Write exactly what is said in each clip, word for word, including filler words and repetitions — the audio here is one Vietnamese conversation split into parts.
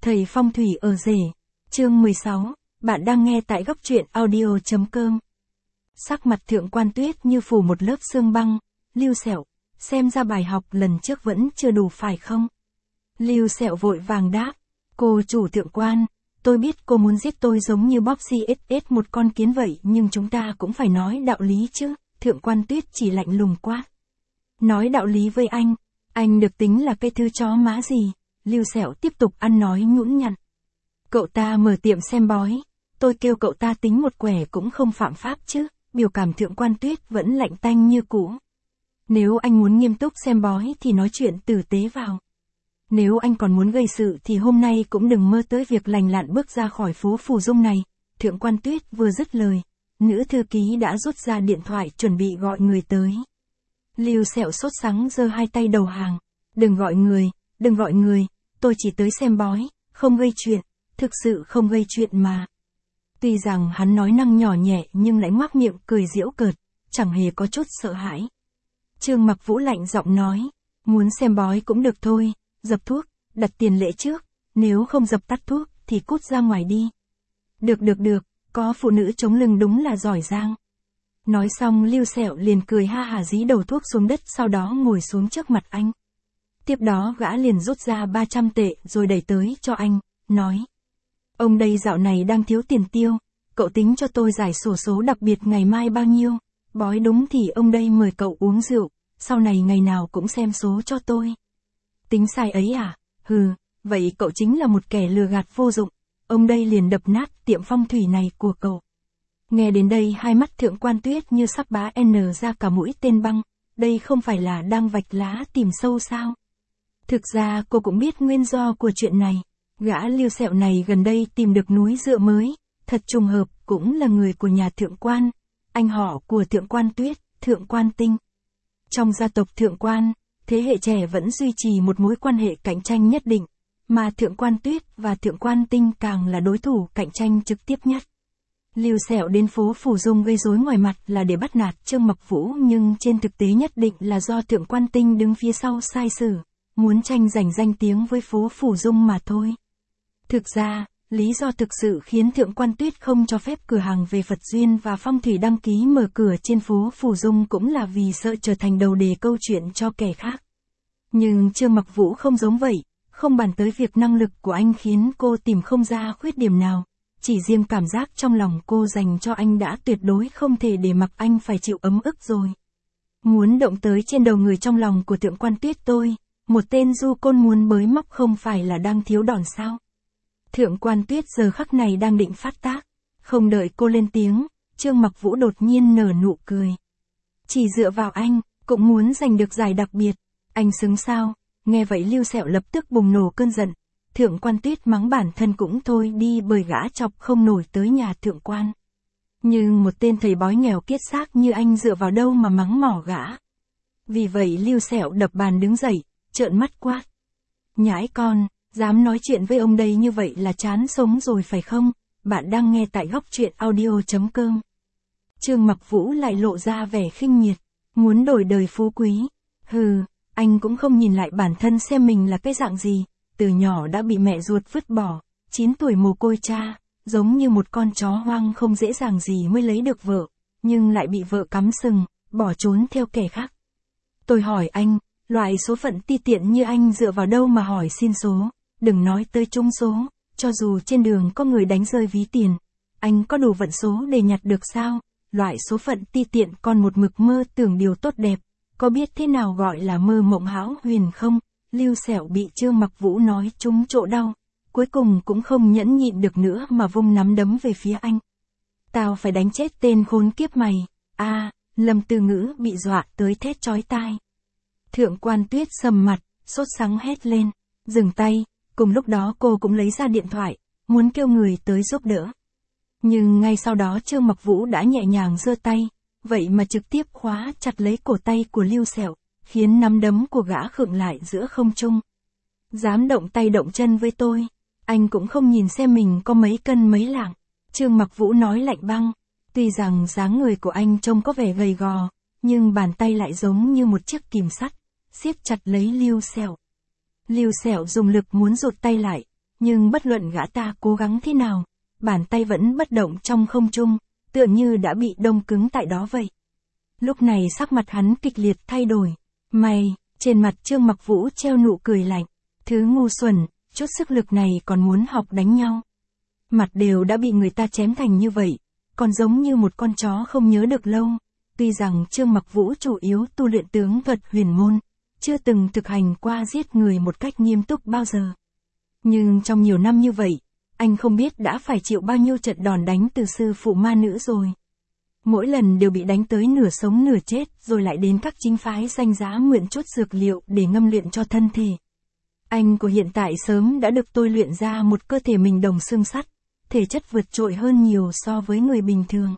Thầy phong thủy ở rể. Chương mười sáu, bạn đang nghe tại góc truyện audio chấm com. Sắc mặt Thượng Quan Tuyết như phủ một lớp sương băng. Lưu Sẹo, xem ra bài học lần trước vẫn chưa đủ phải không? Lưu Sẹo vội vàng đáp, cô chủ Thượng Quan, tôi biết cô muốn giết tôi giống như bóp xê ét ét một con kiến vậy, nhưng chúng ta cũng phải nói đạo lý chứ. Thượng Quan Tuyết chỉ lạnh lùng quát. Nói đạo lý với anh, anh được tính là cái thứ chó má gì? Lưu Sẹo tiếp tục ăn nói nhũn nhặn. Cậu ta mở tiệm xem bói, tôi kêu cậu ta tính một quẻ cũng không phạm pháp chứ. Biểu cảm Thượng Quan Tuyết vẫn lạnh tanh như cũ. Nếu anh muốn nghiêm túc xem bói thì nói chuyện tử tế vào. Nếu anh còn muốn gây sự thì hôm nay cũng đừng mơ tới việc lành lặn bước ra khỏi phố Phù Dung này. Thượng Quan Tuyết vừa dứt lời, nữ thư ký đã rút ra điện thoại chuẩn bị gọi người tới. Lưu Sẹo sốt sắng giơ hai tay đầu hàng. Đừng gọi người, đừng gọi người, tôi chỉ tới xem bói, không gây chuyện, thực sự không gây chuyện mà. Tuy rằng hắn nói năng nhỏ nhẹ nhưng lại ngoác miệng cười giễu cợt, chẳng hề có chút sợ hãi. Trương Mặc Vũ lạnh giọng nói, muốn xem bói cũng được thôi, dập thuốc, đặt tiền lễ trước, nếu không dập tắt thuốc thì cút ra ngoài đi. Được được được, có phụ nữ chống lưng đúng là giỏi giang. Nói xong Lưu Sẹo liền cười ha hả dí đầu thuốc xuống đất, sau đó ngồi xuống trước mặt anh. Tiếp đó gã liền rút ra ba trăm tệ rồi đẩy tới cho anh, nói. Ông đây dạo này đang thiếu tiền tiêu, cậu tính cho tôi giải sổ số đặc biệt ngày mai bao nhiêu, bói đúng thì ông đây mời cậu uống rượu, sau này ngày nào cũng xem số cho tôi. Tính sai ấy à, hừ, vậy cậu chính là một kẻ lừa gạt vô dụng, ông đây liền đập nát tiệm phong thủy này của cậu. Nghe đến đây hai mắt Thượng Quan Tuyết như sắp bá n ra cả mũi tên băng, đây không phải là đang vạch lá tìm sâu sao? Thực ra cô cũng biết nguyên do của chuyện này. Gã Lưu Sẹo này gần đây tìm được núi dựa mới, thật trùng hợp, cũng là người của nhà Thượng Quan, anh họ của Thượng Quan Tuyết, Thượng Quan Tinh. Trong gia tộc Thượng Quan, thế hệ trẻ vẫn duy trì một mối quan hệ cạnh tranh nhất định, mà Thượng Quan Tuyết và Thượng Quan Tinh càng là đối thủ cạnh tranh trực tiếp nhất. Lưu Sẹo đến phố Phù Dung gây rối ngoài mặt là để bắt nạt Trương Mặc Vũ, nhưng trên thực tế nhất định là do Thượng Quan Tinh đứng phía sau sai sử, muốn tranh giành danh tiếng với phố Phù Dung mà thôi. Thực ra, lý do thực sự khiến Thượng Quan Tuyết không cho phép cửa hàng về Phật duyên và phong thủy đăng ký mở cửa trên phố Phù Dung cũng là vì sợ trở thành đầu đề câu chuyện cho kẻ khác. Nhưng Trương Mặc Vũ không giống vậy, không bàn tới việc năng lực của anh khiến cô tìm không ra khuyết điểm nào, chỉ riêng cảm giác trong lòng cô dành cho anh đã tuyệt đối không thể để mặc anh phải chịu ấm ức rồi. Muốn động tới trên đầu người trong lòng của Thượng Quan Tuyết tôi, một tên du côn muốn bới móc không phải là đang thiếu đòn sao? Thượng Quan Tuyết giờ khắc này đang định phát tác, không đợi cô lên tiếng, Trương Mặc Vũ đột nhiên nở nụ cười. Chỉ dựa vào anh, cũng muốn giành được giải đặc biệt, anh xứng sao? Nghe vậy Lưu Sẹo lập tức bùng nổ cơn giận. Thượng Quan Tuyết mắng bản thân cũng thôi đi bởi gã chọc không nổi tới nhà Thượng Quan. Nhưng một tên thầy bói nghèo kiết xác như anh dựa vào đâu mà mắng mỏ gã. Vì vậy Lưu Sẹo đập bàn đứng dậy, trợn mắt quát. Nhãi con, dám nói chuyện với ông đây như vậy là chán sống rồi phải không? Bạn đang nghe tại góc truyện audio chấm com. Trương Mặc Vũ lại lộ ra vẻ khinh miệt, muốn đổi đời phú quý. Hừ, anh cũng không nhìn lại bản thân xem mình là cái dạng gì. Từ nhỏ đã bị mẹ ruột vứt bỏ, chín tuổi mồ côi cha, giống như một con chó hoang không dễ dàng gì mới lấy được vợ, nhưng lại bị vợ cắm sừng, bỏ trốn theo kẻ khác. Tôi hỏi anh, loại số phận ti tiện như anh dựa vào đâu mà hỏi xin số, đừng nói tới trúng số, cho dù trên đường có người đánh rơi ví tiền, anh có đủ vận số để nhặt được sao? Loại số phận ti tiện còn một mực mơ tưởng điều tốt đẹp, có biết thế nào gọi là mơ mộng hão huyền không? Lưu Sẹo bị Trương Mặc Vũ nói trúng chỗ đau, cuối cùng cũng không nhẫn nhịn được nữa mà vung nắm đấm về phía anh. Tao phải đánh chết tên khốn kiếp mày. A, à, Lâm Tư Ngữ bị dọa tới thét chói tai. Thượng Quan Tuyết sầm mặt, sốt sắng hét lên, dừng tay, cùng lúc đó cô cũng lấy ra điện thoại, muốn kêu người tới giúp đỡ. Nhưng ngay sau đó Trương Mặc Vũ đã nhẹ nhàng giơ tay, vậy mà trực tiếp khóa chặt lấy cổ tay của Lưu Sẹo, khiến nắm đấm của gã khựng lại giữa không trung. Dám động tay động chân với tôi, anh cũng không nhìn xem mình có mấy cân mấy lạng. Trương Mặc Vũ nói lạnh băng, tuy rằng dáng người của anh trông có vẻ gầy gò, nhưng bàn tay lại giống như một chiếc kìm sắt, siết chặt lấy Lưu Sẹo. Lưu Sẹo dùng lực muốn rụt tay lại, nhưng bất luận gã ta cố gắng thế nào, bàn tay vẫn bất động trong không trung, tựa như đã bị đông cứng tại đó vậy. Lúc này sắc mặt hắn kịch liệt thay đổi. Mày, trên mặt Trương Mặc Vũ treo nụ cười lạnh. Thứ ngu xuẩn, chút sức lực này còn muốn học đánh nhau. Mặt đều đã bị người ta chém thành như vậy, còn giống như một con chó không nhớ được lâu. Tuy rằng Trương Mặc Vũ chủ yếu tu luyện tướng thuật huyền môn, chưa từng thực hành qua giết người một cách nghiêm túc bao giờ. Nhưng trong nhiều năm như vậy, anh không biết đã phải chịu bao nhiêu trận đòn đánh từ sư phụ ma nữ rồi. Mỗi lần đều bị đánh tới nửa sống nửa chết, rồi lại đến các chính phái danh giá mượn chút dược liệu để ngâm luyện cho thân thể. Anh của hiện tại sớm đã được tôi luyện ra một cơ thể mình đồng xương sắt, thể chất vượt trội hơn nhiều so với người bình thường.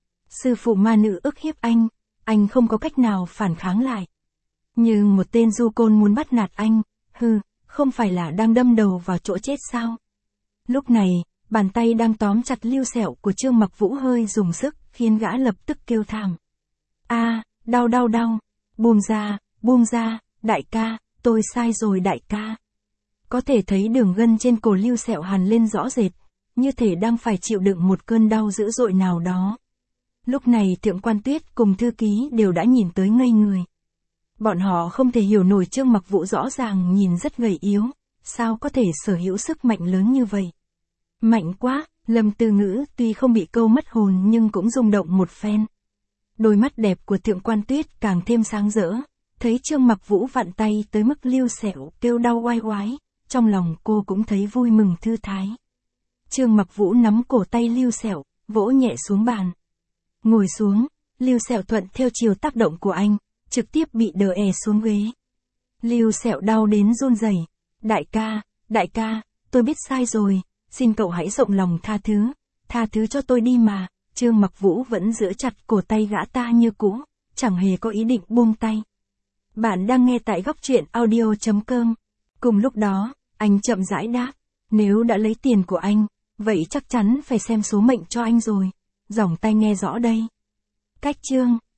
Sư phụ ma nữ ức hiếp anh, anh không có cách nào phản kháng lại. Nhưng một tên du côn muốn bắt nạt anh, hừ, không phải là đang đâm đầu vào chỗ chết sao? Lúc này, bàn tay đang tóm chặt Lưu Sẹo của Trương Mặc Vũ hơi dùng sức, khiến gã lập tức kêu thảm. A, à, đau đau đau, buông ra, buông ra, đại ca, tôi sai rồi đại ca. Có thể thấy đường gân trên cổ Lưu Sẹo hằn lên rõ rệt, như thể đang phải chịu đựng một cơn đau dữ dội nào đó. Lúc này Thượng Quan Tuyết cùng thư ký đều đã nhìn tới ngây người. Bọn họ không thể hiểu nổi Trương Mặc Vũ rõ ràng nhìn rất gầy yếu, sao có thể sở hữu sức mạnh lớn như vậy. Mạnh quá, Lâm Tư Ngữ tuy không bị câu mất hồn nhưng cũng rung động một phen. Đôi mắt đẹp của Thượng Quan Tuyết càng thêm sáng rỡ, thấy Trương Mặc Vũ vặn tay tới mức Lưu Sẹo kêu đau oai oái, trong lòng cô cũng thấy vui mừng thư thái. Trương Mặc Vũ nắm cổ tay Lưu Sẹo, vỗ nhẹ xuống bàn. Ngồi xuống, Lưu Sẹo thuận theo chiều tác động của anh, trực tiếp bị đờ è xuống ghế. Lưu Sẹo đau đến run rẩy. Đại ca, đại ca, tôi biết sai rồi, xin cậu hãy rộng lòng tha thứ, tha thứ cho tôi đi mà. Trương Mặc Vũ vẫn giữ chặt cổ tay gã ta như cũ, chẳng hề có ý định buông tay. Bạn đang nghe tại góc truyện audio chấm com. Cùng lúc đó, anh chậm rãi đáp, nếu đã lấy tiền của anh, vậy chắc chắn phải xem số mệnh cho anh rồi. Giọng tai nghe rõ đây. Cách chương